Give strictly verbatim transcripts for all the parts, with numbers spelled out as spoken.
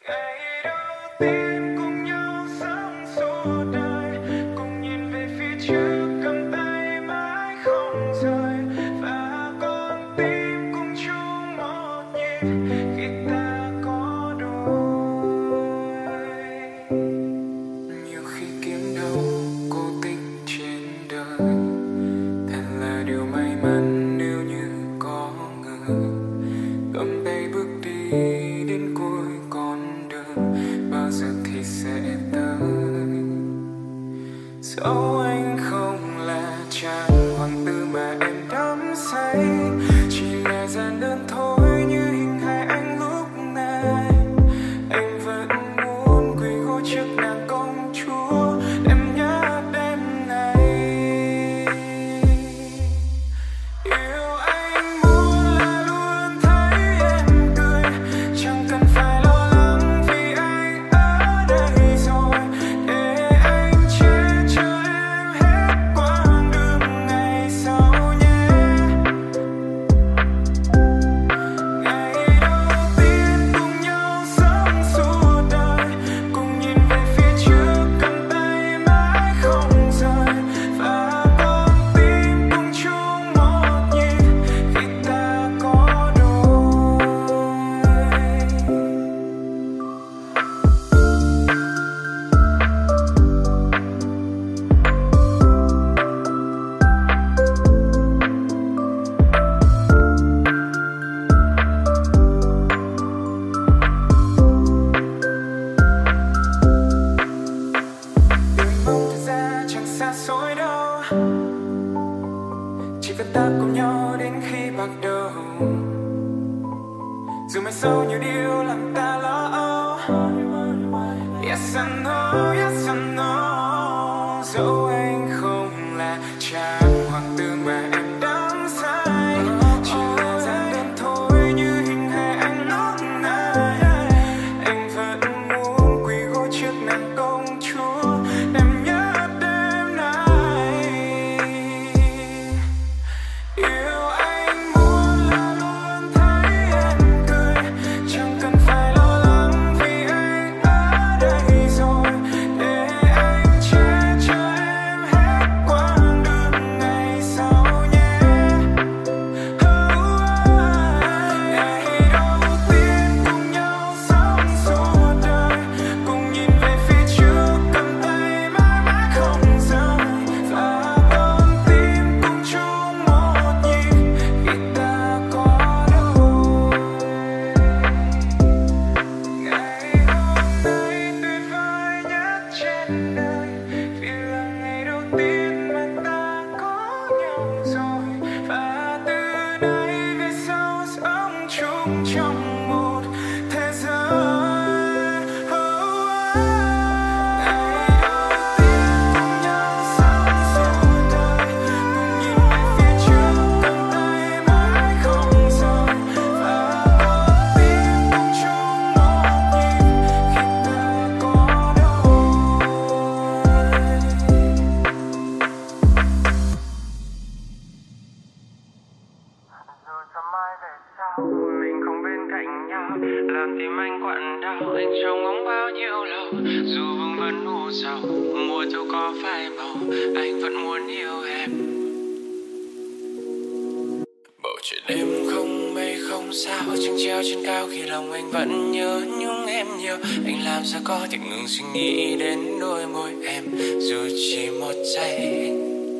suy nghĩ đến đôi môi em dù chỉ một giây.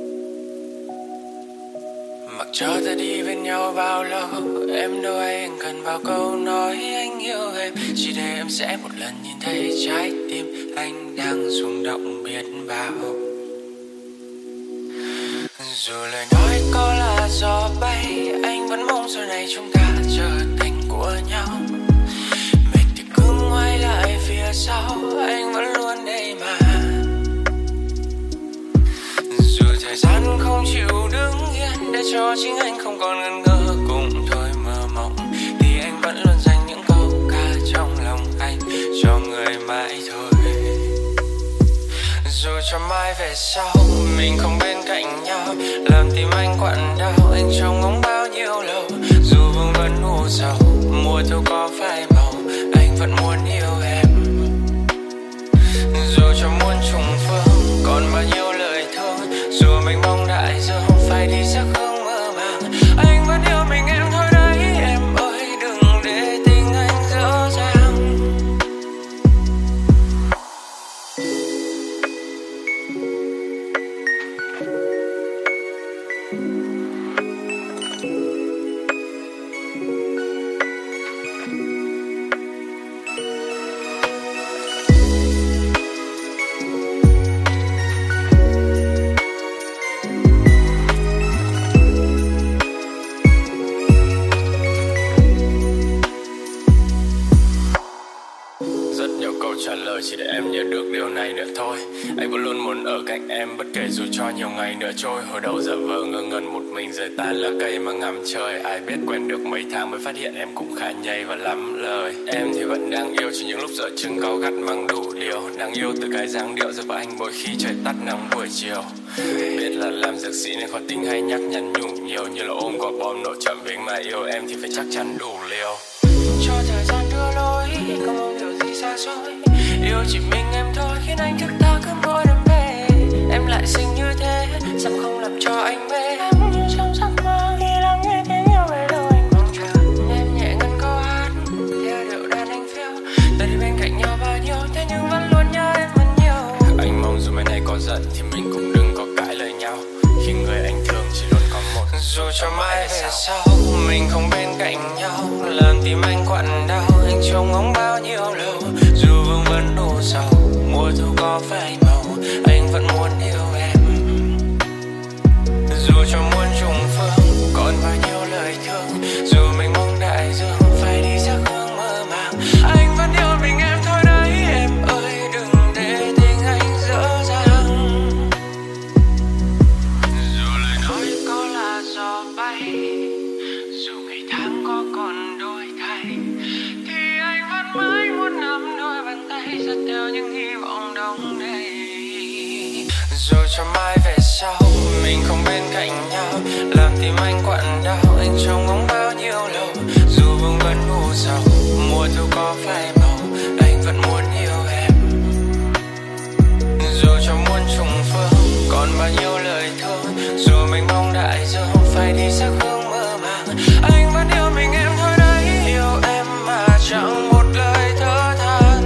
Mặc cho ta đi bên nhau bao lâu, em đâu anh cần vào câu nói anh yêu em, chỉ để em sẽ một lần nhìn thấy trái tim anh đang rung động biết bao. Dù lời nói có là gió bay, anh vẫn mong sau này chúng ta trở thành của nhau. Mệt thì cứ ngoái lại phía sau, anh vẫn luôn đây mà. Dù thời gian không chịu đứng yên để cho chính anh không còn ngần ngơ cùng thôi mơ mộng, thì anh vẫn luôn dành những câu ca trong lòng anh cho người mãi thôi. Dù cho mai về sau mình không bên cạnh nhau, làm tim anh quặn đau, anh trông ngóng bao nhiêu lâu. Dù vương vấn u sầu, mùa thu có phai màu, anh vẫn muốn yêu em. trả lời chỉ để em nhớ được điều này nữa thôi. Anh vẫn luôn muốn ở cạnh em bất kể dù cho nhiều ngày nữa trôi. Hồi đầu giờ vờ ngơ ngẩn một mình rời tan lá cây mà ngắm trời. Ai biết quen được mấy tháng mới phát hiện em cũng khá nhây và lắm lời. Em thì vẫn đang yêu chỉ những lúc giờ chừng cáu gắt mang đủ điều. Đang yêu từ cái dáng điệu giờ và anh mỗi khi trời tắt nắng buổi chiều. Biết là làm dược sĩ nên khó tính hay nhắc nhắn nhủ nhiều. Như là ôm quả bom nổ chậm với mà yêu em thì phải chắc chắn đủ liều. Cho thời gian đưa lối, không mong điều gì xa xôi. Yêu chỉ mình em thôi khiến anh thức ta cứ mỗi đêm về. Em lại xinh như thế, sao không làm cho anh mê. Em như trong giấc mơ khi lắng nghe tiếng yêu về đâu anh mong chờ. Em nhẹ ngân câu hát, theo điệu đàn anh phiêu. Ta đi bên cạnh nhau bao nhiêu, thế nhưng vẫn luôn nhớ em vẫn nhiều. Anh mong dù mai này có giận thì mình cũng đừng có cãi lời nhau. Khi người anh thương chỉ luôn có một. Dù cho mai về sau mình không bên cạnh nhau, làm tim anh quặn đau. Anh trông ngóng bao nhiêu lâu, dù vương vấn đủ sầu. Mùa thu có phai màu, anh vẫn muốn yêu em. Dù cho muôn trùng phương còn bao nhiêu lời thương, dù mình mong đại dương phải đi giấc hương mơ màng, anh vẫn yêu mình em thôi đấy. Em ơi đừng để tình anh dở dang. Dù lời nói có là gió bay, dù ngày tháng có còn đổi thay, thì anh vẫn mãi muốn nắm đôi bàn tay dắt theo những hy vọng đông đầy. Dù cho mai về sau mình không bên cạnh nhau, làm tim anh quặn đau. Anh trông ngóng bao nhiêu lâu, dù vương vấn u sầu. Mùa thu có phai màu, anh vẫn muốn yêu em. Dù cho muôn trùng phương còn bao nhiêu lời thương, dù mình mong đại dương phải đi sắc hương mơ màng, anh vẫn yêu mình em thôi đấy. Yêu em mà chẳng một lời thở than.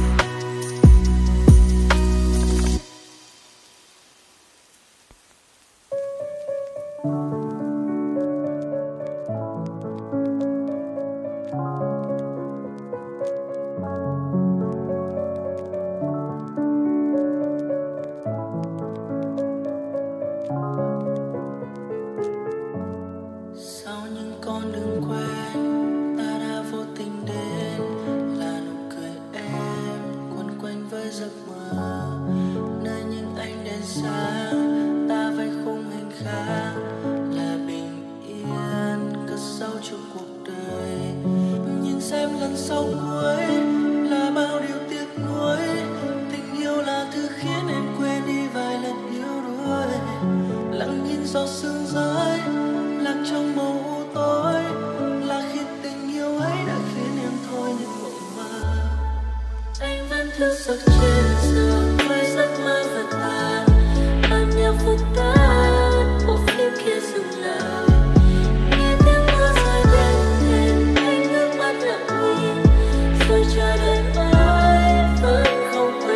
Sau những con đường quen, ta đã vô tình đến là nụ cười em quấn quanh với giấc mơ. Nơi những ánh đèn sáng, ta vẽ khung hình khác là bình yên cất sâu trong cuộc đời. Nhìn xem lần sau cuối là bao điều tiếc nuối. Tình yêu là thứ khiến em quên đi vài lần yếu đuối. Lặng nhìn giọt sương rơi lạc trong màu u tối, là khi tình yêu ấy đã khiến em thôi những mộng mơ. Anh vẫn thức giấc trên giường với giấc mơ vật tàn. Âm nhạc vụt tắt, bộ phim kia dừng lại. Nghe tiếng mưa rơi bên thềm, anh nước mắt lặng nhìn, rồi chờ đợi mãi vẫn không quay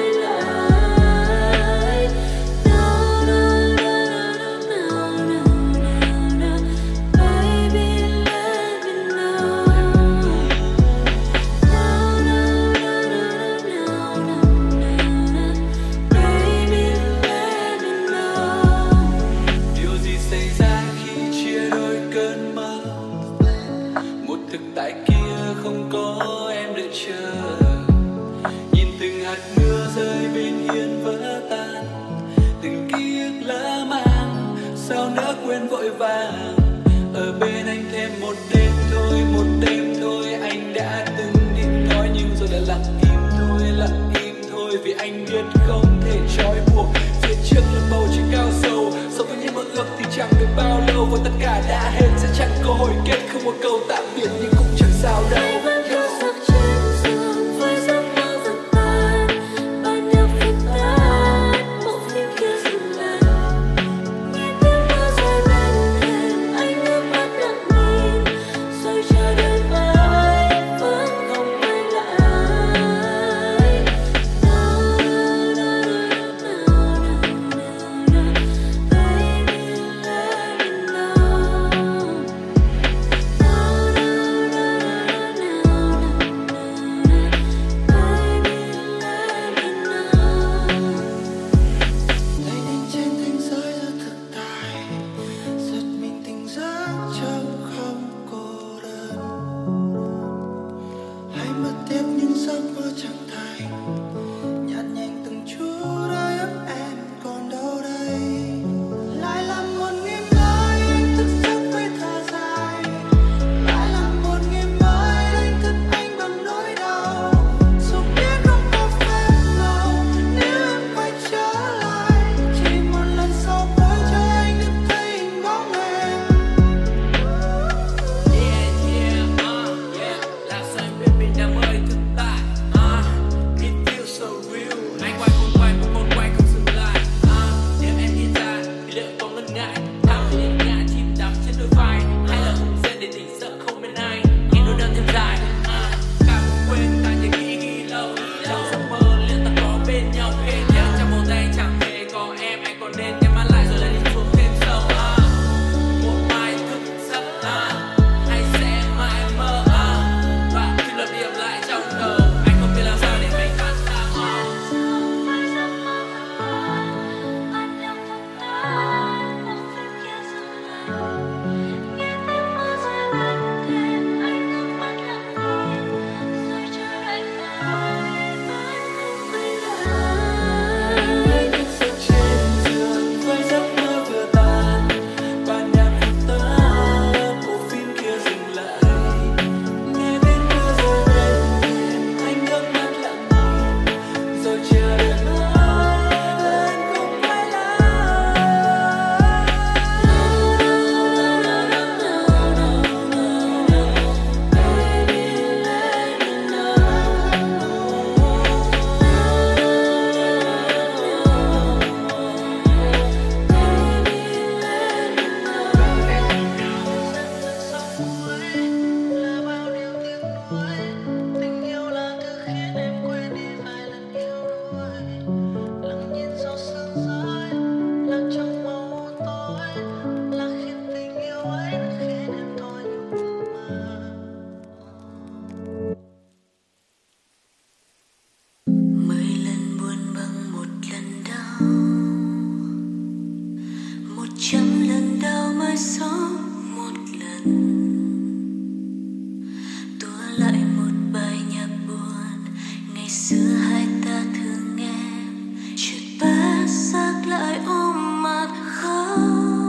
lại. No, no, no, no, no, no, no. Baby, let me know. No, no, no, no, no, no, no. Baby, let me know. Điều gì xảy ra khi chia đôi cơn mơ? Một thực tại kia không có em đợi chờ. Nhìn từng hạt mưa rơi bên hiên vỡ tan, từng ký ức lỡ mang sao nỡ quên vội vàng. Ở bên anh thêm một đêm thôi, một đêm thôi. Anh đã từng định nói nhưng rồi lại lặng im thôi, lặng im thôi. Vì anh biết không thể trói buộc. Phía trước là bầu trời cao sâu, sống với những mơ ước thì chẳng được bao lâu. Và tất cả đã hết sẽ chẳng có hồi kết, không một câu tạm biệt nhưng cũng chẳng sao đâu. Anh vẫn thức giấc trên giường với giấc mơ vật tàn. Ban nhạc vụt tắt, bộ phim kia dừng lại. Nghe tiếng mưa rơi bên thềm, anh nước mắt lặng nhìn, rồi chờ đợi mãi ngày xưa hai ta thương em, chợt bé xác lại ôm mặt khóc.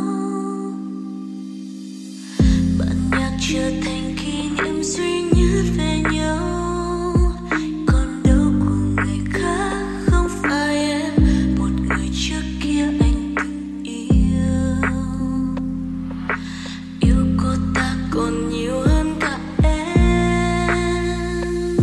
Bản nhạc trở thành kỷ niệm duy nhất về nhau, còn đâu của người khác không phải em, một người trước kia anh từng yêu. Yêu cô ta còn nhiều hơn cả em.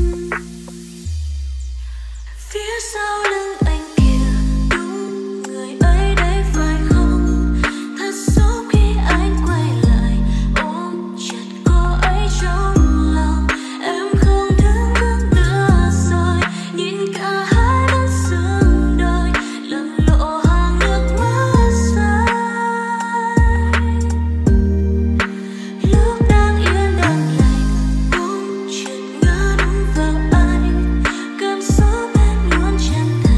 Phía sau lưng anh kìa, đúng người ấy đấy phải không? Thật xấu khi anh quay lại ôm chặt cô ấy trong lòng. Em không đứng bước nữa rồi, nhìn cả hai bên sương đôi, lẫn lộ hàng nước mắt rơi. Lúc đang yên đang lành, bỗng chợt ngã đúng vào anh. Cảm xúc em luôn chân thành,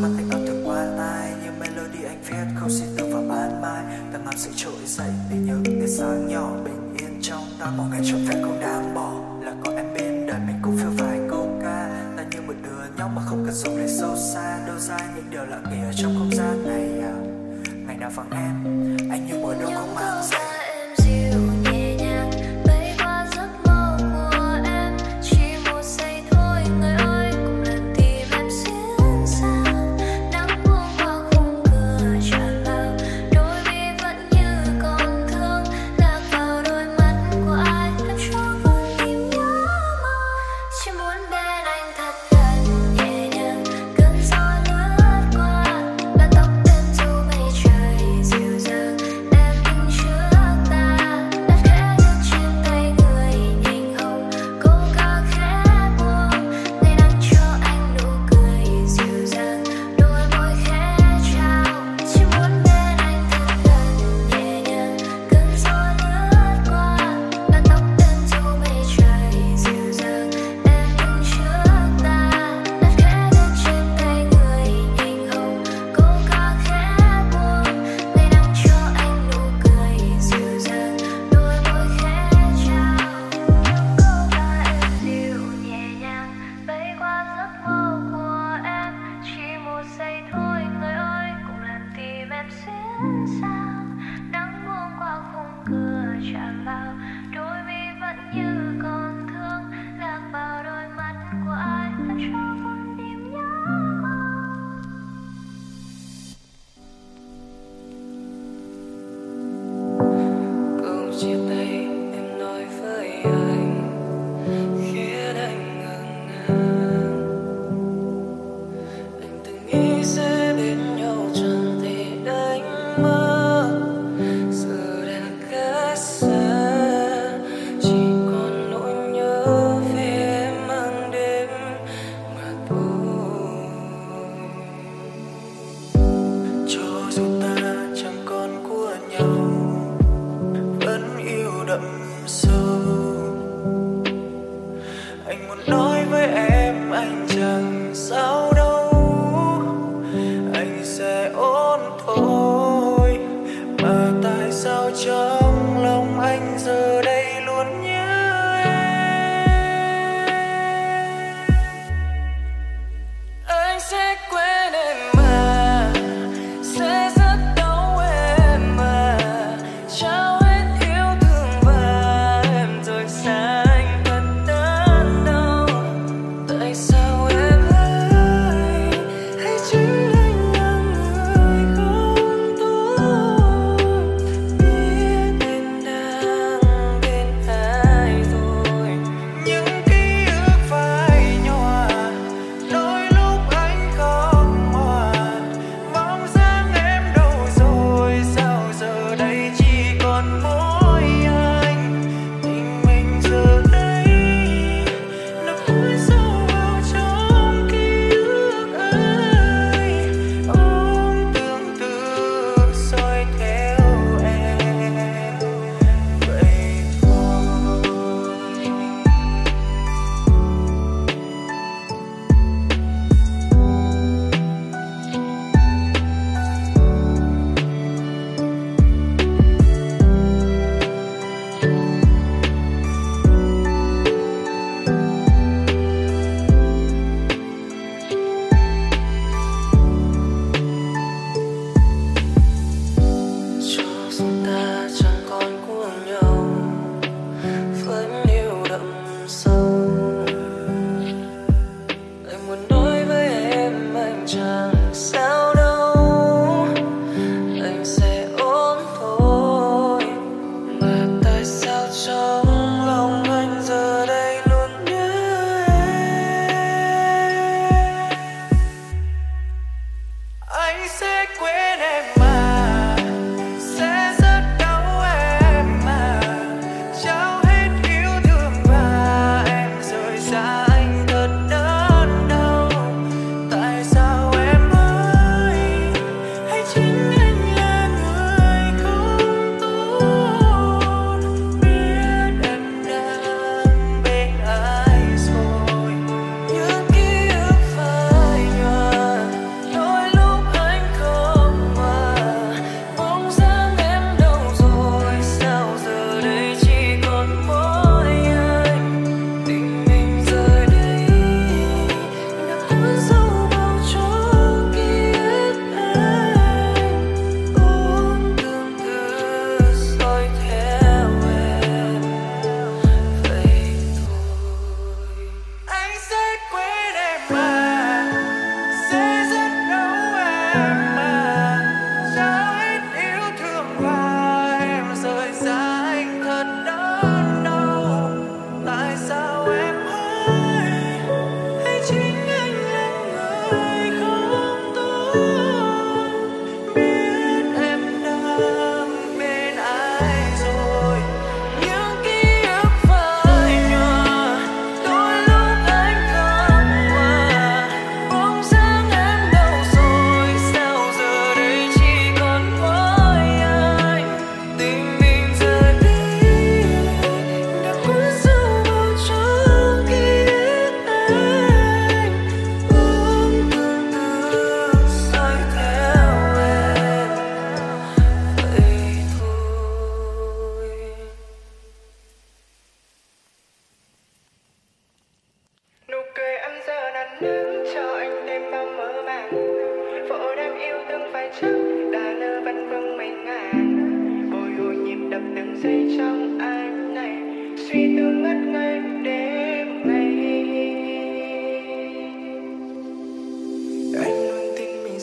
mà thanh âm thường qua tai, như melody anh viết không xin từ vào ban mai. Tầng ngắm sự trỗi dậy từ những tia sáng nhỏ bình yên trong ta. Một ngày trọn vẹn không đáng bỏ, là có em bên đời mình cũng phiêu vài câu ca. Ta như một đứa nhóc mà không cần dùng lời sâu xa, đâu ra những điều lặng nghỉ ở trong không gian này à. Ngày nào vắng em, anh như mùa đông không mang giày.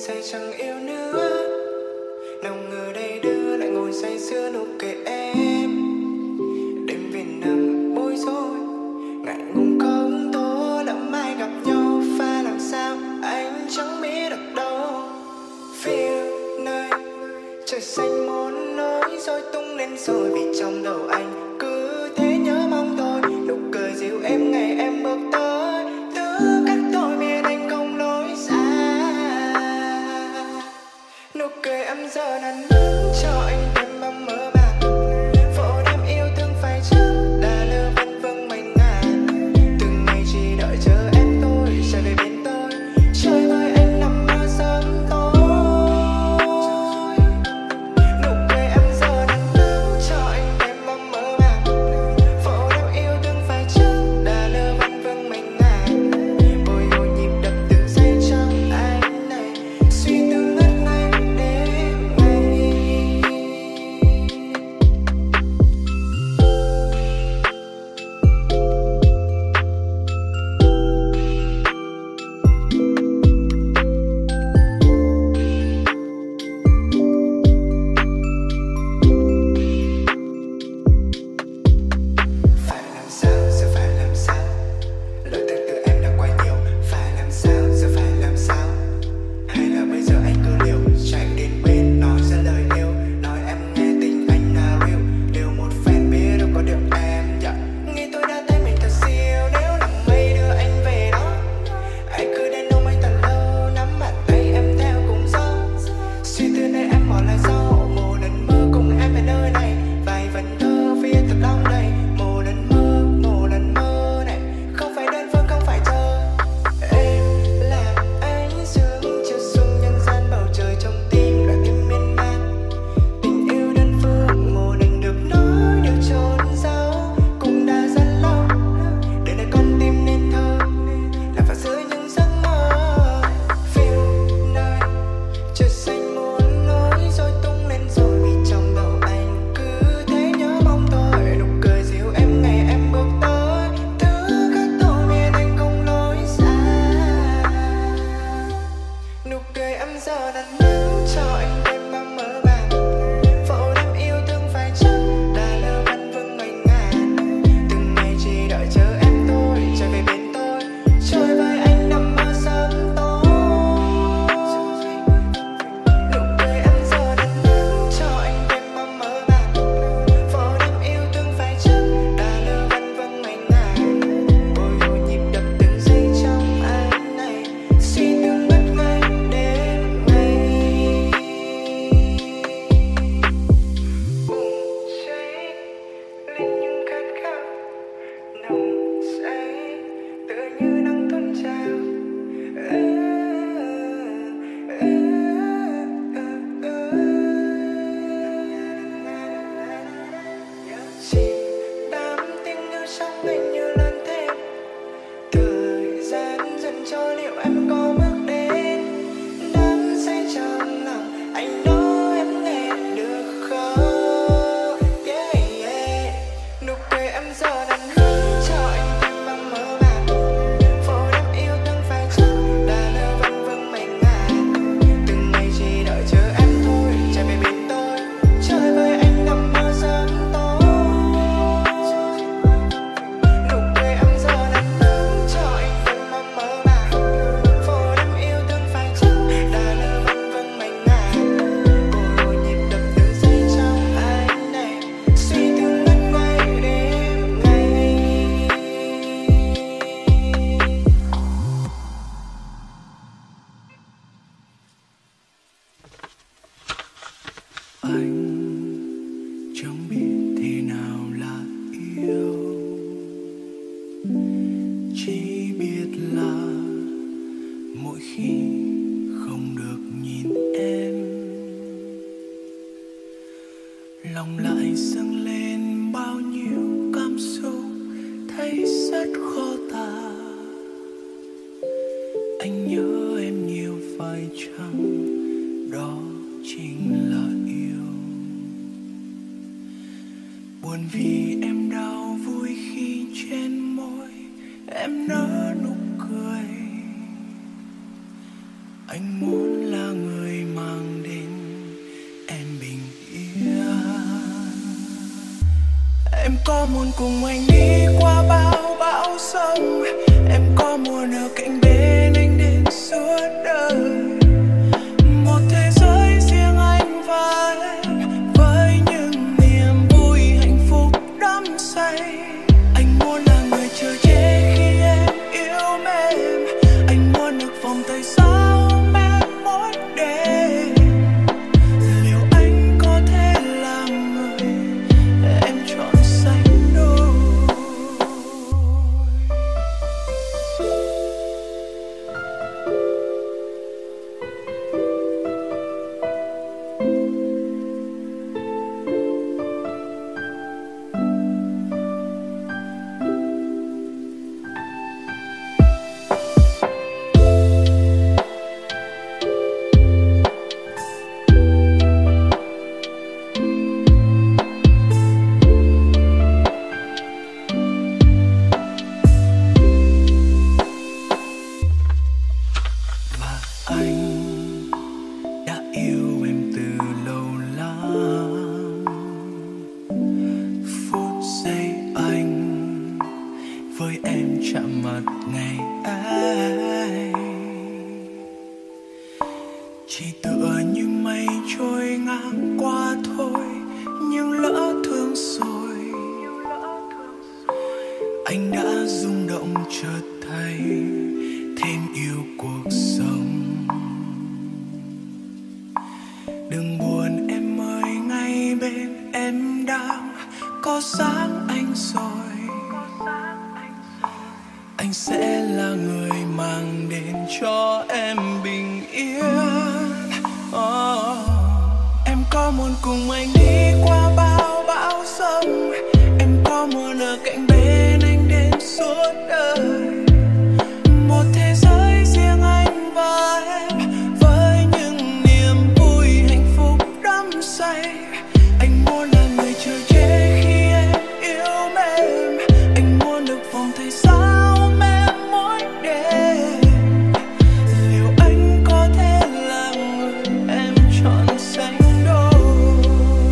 say chẳng yêu nữa. Nào ngờ đây đưa lại ngồi say sưa nụ cười em. Đêm về nằm bối rối, ngại ngùng không tố lỡ mai gặp nhau pha làm sao anh chẳng biết được đâu. Phía nơi trời xanh muốn nói rồi tung lên rồi vì trong đầu anh cứ thế nhớ mong tôi. Nụ cười dịu em ngày em bước tới thứ cách tôi biết anh không lối xa. Nụ cười em giờ là nắng cho anh đêm mong mơ màng. Vỗ đêm yêu thương phải chăng là lỡ vẫn vương mình ngàn. Từng ngày chỉ đợi chờ em tôi trở về bên tôi, chơi với anh nằm mơ sớm tối. Nụ cười em giờ là nắng cho anh đêm mong mơ màng. Vỗ đêm yêu thương phải chăng là lỡ vẫn vương mình ngàn. Bồi hồi nhịp đập từng giây trong anh này, suy tư ngất ngây đêm ngày. Phải làm sao, giờ phải làm sao? Lời từ từ em đã quá nhiều. Phải làm sao, giờ phải làm sao? Hay là bây giờ anh cứ liều chạy đến bên nói ra lời yêu, nói em nghe tình anh là real. Điều một fan biết đâu có được em yeah. Nghĩ tôi đã thấy mình thật siêu nếu lòng mây đưa anh về đó. Anh cứ đến ôm anh thật lâu, nắm bàn tay em theo cùng gió. Suy tư nơi em bỏ lại sau, một lần mơ cùng em về nơi này. Vài vần thơ viết thật đong đầy, một lần mơ, một lần mơ này. Không phải đơn phương, không phải chờ. Em là ánh dương chiếu xuống nhân gian, bầu trời trong tim là tim miên man. Tình yêu đơn phương một lần được nói điều trốn giấu, cũng đã rất lâu. Để nơi con tim nên thơ là vào dưới những giấc mơ. Phiêu nơi trời xanh muốn nói rồi tung lên rồi vì trong đầu anh cứ thế nhớ mong tôi. Nụ cười dịu em ngày em bước tới thứ cách tôi biết anh không lối xa. Nụ cười em giờ là nắng cho anh đêm mong mơ màng. Vỗ đêm yêu thương phải chăng là lỡ vẫn vương mình ngàn. Từng ngày chỉ đợi chờ em tôi trở về bên tôi, chơi với anh nằm mơ sớm tối. Nụ cười em giờ là nắng cho anh đêm mong mơ màng. Vỗ đêm yêu thương phải chăng là lỡ vẫn vương mình ngàn. Bồi hồi nhịp đập từng giây trong anh này, suy tư ngất ngây đêm ngày. Bùng cháy lên những khát khao nồng say, tựa như nắng tuôn trào. Ừ, ừ, ừ, ừ. Chìm đắm tiếng yêu trong anh như lớn thêm. Thời gian dần trôi liệu em có bước đến đắm say trong lòng anh nói em nghe được không? Yeah, yeah. Nụ cười em giờ là nắng cho anh thêm mong mơ màng. Vỗ đêm yêu thương phải chăng là lỡ vẫn vương mình ngàn. Từng ngày chỉ đợi chờ em thôi trở về bên tôi, chơi với anh nằm mơ sớm tối. Nụ cười em giờ là nắng cho anh thêm mong mơ màng. Vỗ đêm yêu thương phải chăng là lỡ vẫn vương mình ngàn. Bồi hồi nhịp đập từng giây trong anh này, suy tư ngất ngây đêm ngày. Anh chẳng biết thế nào là yêu, chỉ biết là mỗi khi không được nhìn em, lòng lại dâng lên bao nhiêu cảm xúc thấy rất khó tả. Anh nhớ em nhiều phải chăng đó chính là yêu. Buồn vì em đau, vui khi trên môi em nở nụ cười. Anh muốn là người có muốn cùng anh đi qua bao bão sông, em có muốn ở cạnh bên anh đến suốt đời. Một thế giới riêng anh và em, với những niềm vui hạnh phúc đắm say. Anh muốn là người chờ che khi em yêu mềm, anh muốn được vòng tay sau em mỗi đêm. Liệu anh có thể là người em chọn sánh đôi? Anh đã yêu em từ lâu lắm. Phút giây anh với em chạm mặt ngày ấy, chỉ tựa như mây trôi ngang qua thôi, nhưng lỡ thương rồi. Anh đã rung động chợt thấy thêm yêu cuộc sống. Đừng buồn em ơi, ngay bên em đang có sáng anh rồi. Anh sẽ là người mang đến cho em bình yên. Oh. Em có muốn cùng anh đi qua bao bão sông, em có muốn ở cạnh bên anh đến suốt đời. Một thế giới riêng anh và em, với những niềm vui hạnh phúc đắm say. Anh muốn là người chờ che khi em yêu mềm, anh muốn được vòng tay sau em mỗi đêm. Liệu anh có thể là người em chọn sánh đôi?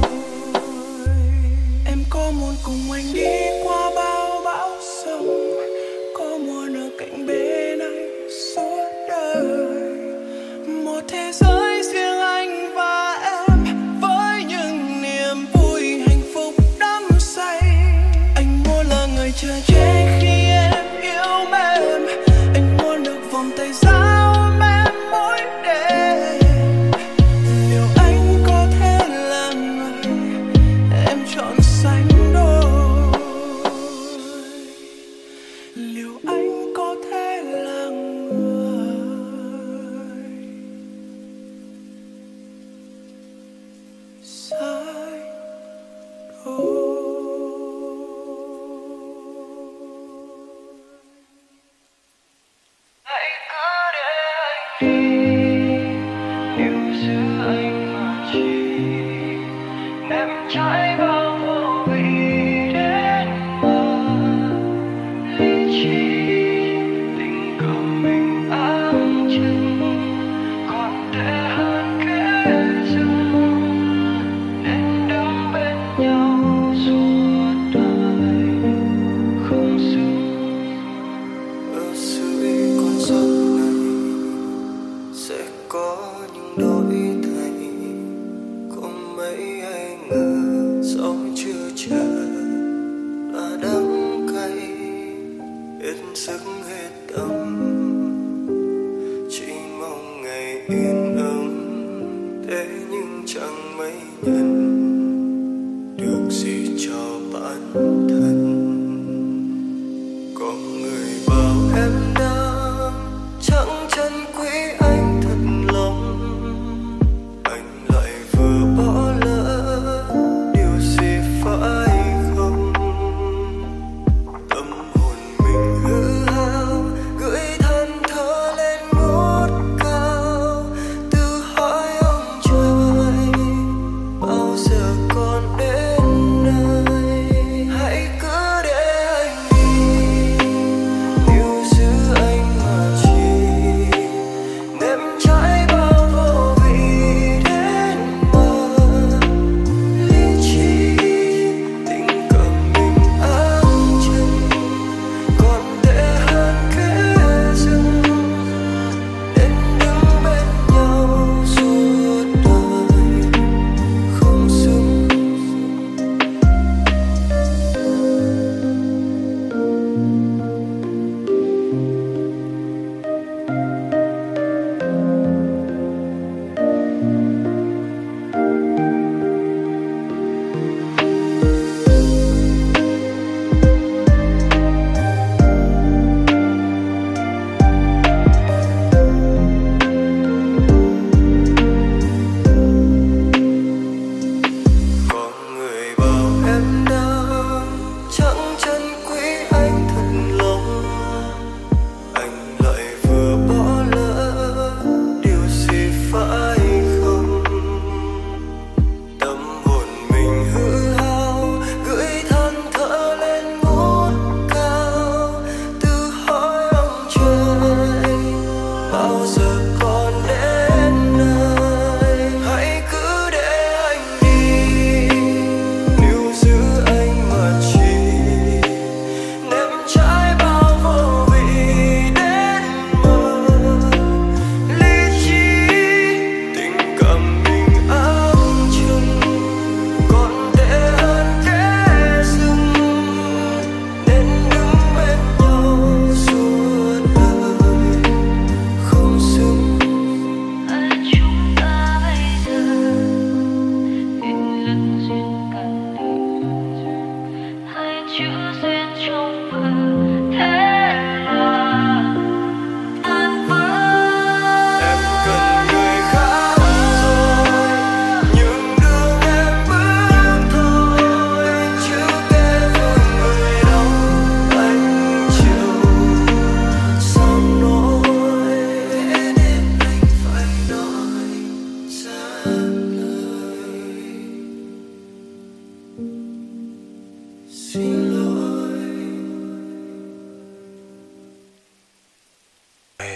Em có muốn cùng anh đi qua bao bão sông, có muốn ở cạnh bên anh suốt đời. Một thế giới riêng anh và em, với những niềm vui hạnh phúc đắm say. Anh muốn là người chờ che khi em yêu mềm, anh muốn được vòng tay giao em mỗi đêm. Liệu anh có thể là người em chọn sánh đôi? Liệu anh có thể là người sánh đôi? Hãy cứ để anh đi, yêu giữ anh mà chỉ em trái bao vô vị đến mà lý trí. Tình cờ mình áng chừng còn tệ hơn kẻ dưng, nên đứng bên nhau suốt đời không dừng. Ở dưới con sông này sẽ có những đổi thay, có mấy ai ngờ sau chưa chờ là đắng cay. Hết sức hết tâm, chỉ mong ngày yên ấm. Thế nhưng chẳng mấy nhân được gì cho bản thân. Có người bảo em đang chẳng chân quý anh thật lòng, anh lại vừa bỏ lỡ điều gì phải không? Tâm hồn mình hư hao, gửi than thở lên ngút cao, tự hỏi ông trời bao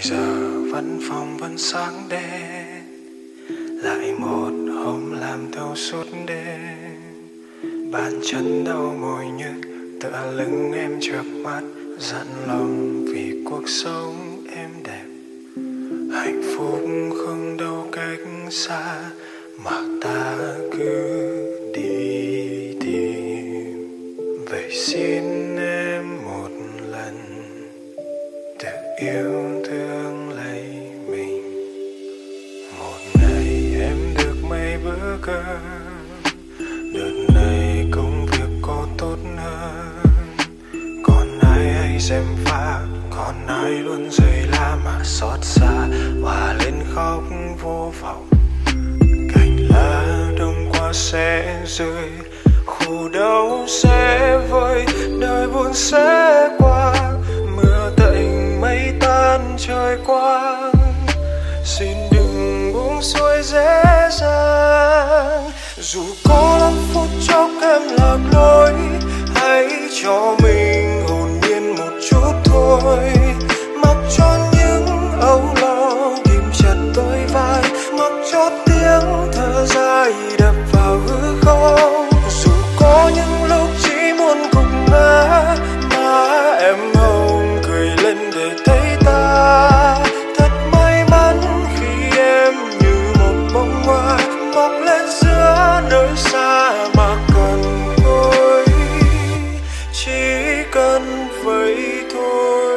giờ văn phòng vẫn sáng đèn, lại một hôm làm thâu suốt đêm. Bàn chân đau mỏi nhức tựa lưng em chợp mắt, dặn lòng vì cuộc sống em đẹp. Hạnh phúc không đâu cách xa mà ta cứ đi tìm. Vậy xin em một lần tự yêu thương lấy mình. Một ngày em được mấy bữa cơm, đợt này công việc có tốt hơn. Còn ai hay xem pha, còn ai luôn rơi la mà xót xa, hòa lên khóc vô vọng. Cành lá đông qua sẽ rơi, khổ đau sẽ vơi, đời buồn sẽ qua. Mưa tạnh mây tan trời quang, xin đừng buông xuôi dễ dàng. Dù có lắm phút chốc em lạc lối, hãy cho mình hồn nhiên một chút thôi. Mặc cho những âu lo ghim chặt đôi vai, mặc cho tiếng thở dài đập vào hư không. Dù có những lúc chỉ muốn gục ngã, má em hồng cười lên để thấy ta thật may mắn khi em như một bông hoa mọc lên giữa nơi xa mà cần thôi, chỉ cần vậy thôi.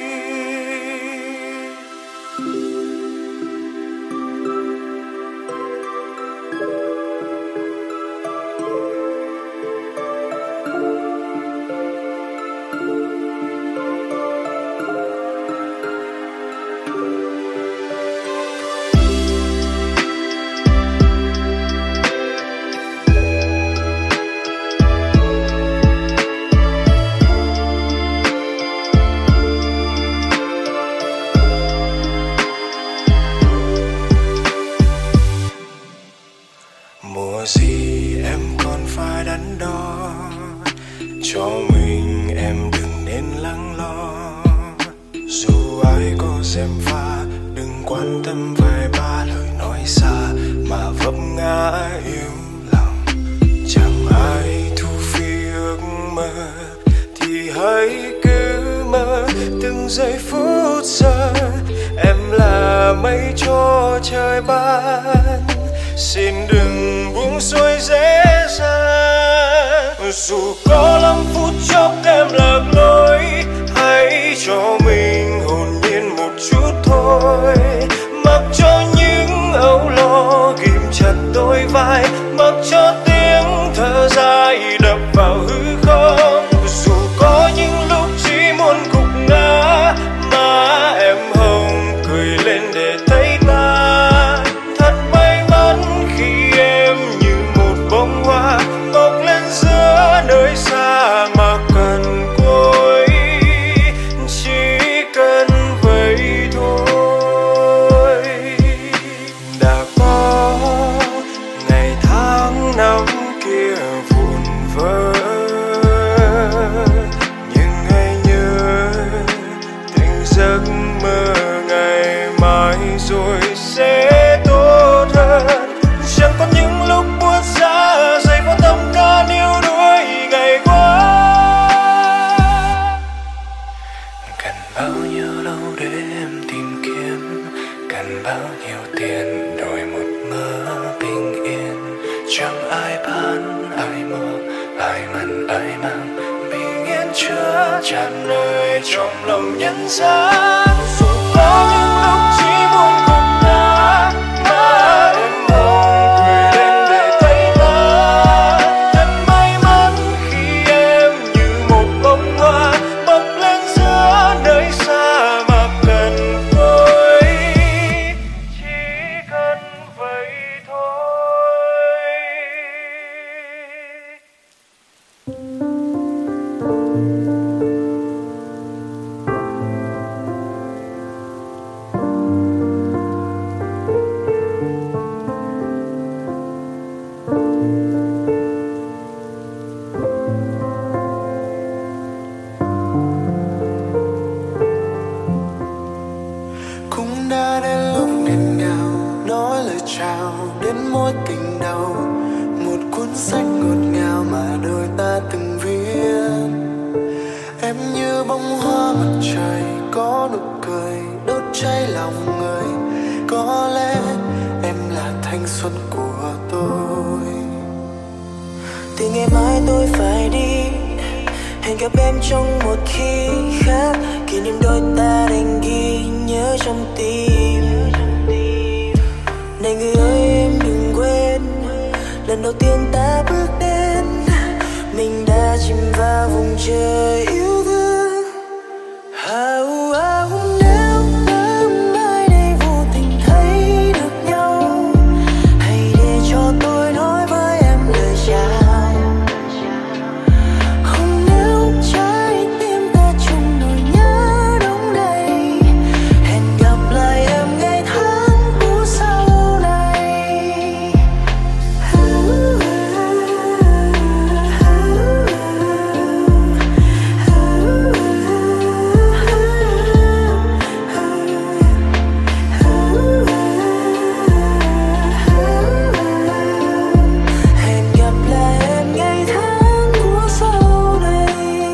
Mùa gì em còn phải đắn đo, cho mình em đừng nên lắng lo. Dù ai có dèm pha, đừng quan tâm vài ba lời nói xa mà vấp ngã yêu lòng. Chẳng ai thu phi ước mơ thì hãy cứ mơ từng giây phút giờ. Em là mây cho trời ban, xin đừng buông xuôi dễ dàng. Dù có lắm phút chốc em lạc lối, hãy cho mình hồn nhiên một chút thôi. Mặc cho những âu lo ghim chặt đôi vai, mặc cho tiếng thở dài đập vào hư không. Dù có những lúc chỉ muốn gục ngã, má em hồng cười lên để thấy ta thật may mắn khi em như một bông hoa mọc lên giữa nơi xa mà cần cối, chỉ cần vậy thôi. Đã có ngày tháng năm kia vụn vỡ, nhưng hãy nhớ từng giấc mơ ngày mai rồi sẽ tốt hơn. Chẳng có những lúc buốt giá dày vào tâm can yêu đuối ngày qua. Cần bao nhiêu lâu để em tìm kiếm, cần bao nhiêu tiền đổi một mơ bình yên. Chẳng ai bán ai mua, ai mặn ai mang, bình yên chứa tràn nơi trong lòng nhân gian. Dù có những lúc chỉ muốn gục ngã, má em hồng cười lên để thấy ta thật may mắn khi em như một bông hoa mọc lên giữa nơi xa mà cần tôi, chỉ cần vậy thôi. trào đến mối tình đầu, một cuốn sách ngọt ngào mà đôi ta từng viết. Em như bông hoa mặt trời có nụ cười đốt cháy lòng người, có lẽ em là thanh xuân của tôi. Từ ngày mai tôi phải đi, hẹn gặp em trong một khi khác, kỷ niệm đôi ta đành ghi nhớ trong tim. Này người ơi em đừng quên, lần đầu tiên ta bước đến, mình đã chìm vào vùng trời yêu thương. Hào hào nếu ta mai đây vô tình thấy được nhau, hãy để cho tôi nói với em lời chào. Không nếu trái tim ta chung nỗi nhớ đông đầy, hẹn gặp lại em ngày tháng cũ sau này. Hẹn gặp lại em ngày tháng cũ sau này.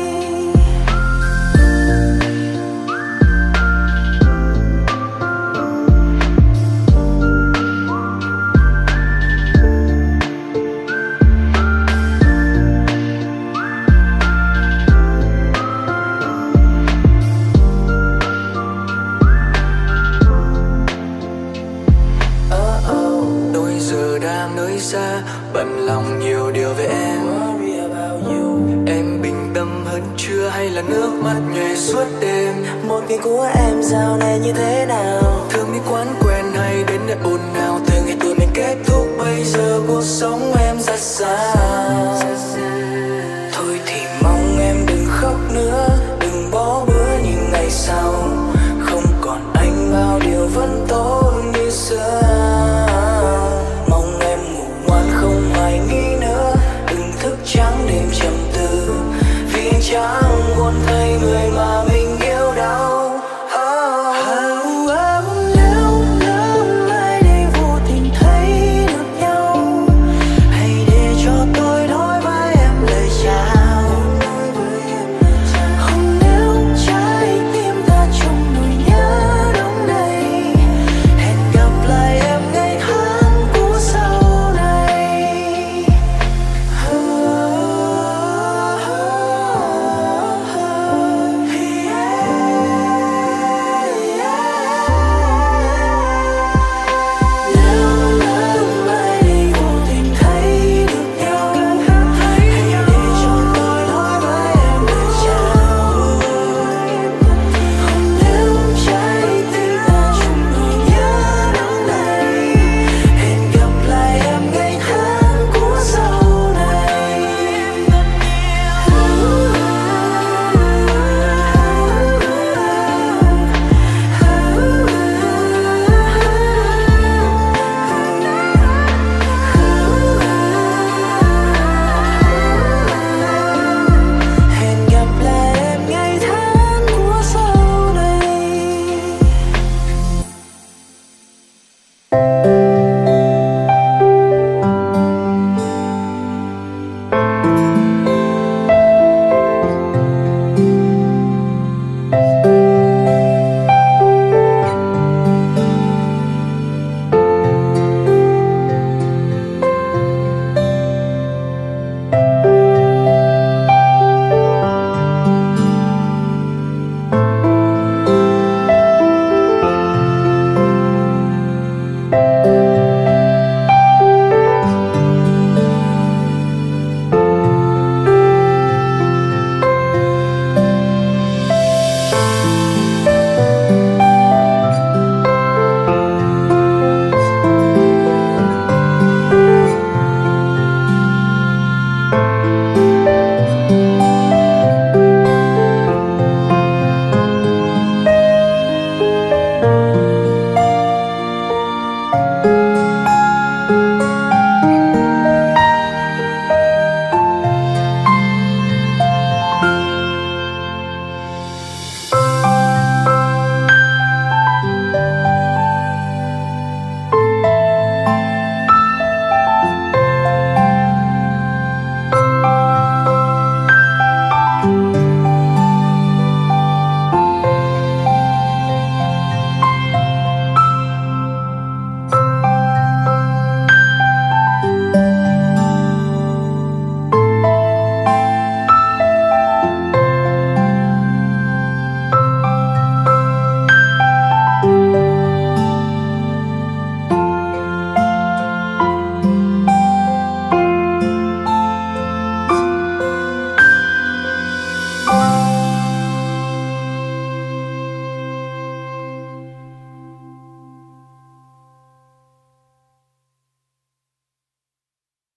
Tôi giờ đang nơi xa, bận lòng nhiều điều về em. Em bình tâm hơn chưa hay là nước mắt nhòe suốt đêm? Một ngày của em dạo này như thế nào? Thường đi quán quen hay đến nơi ồn ào? Từ ngày tụi mình kết thúc bây giờ cuộc sống em ra sao?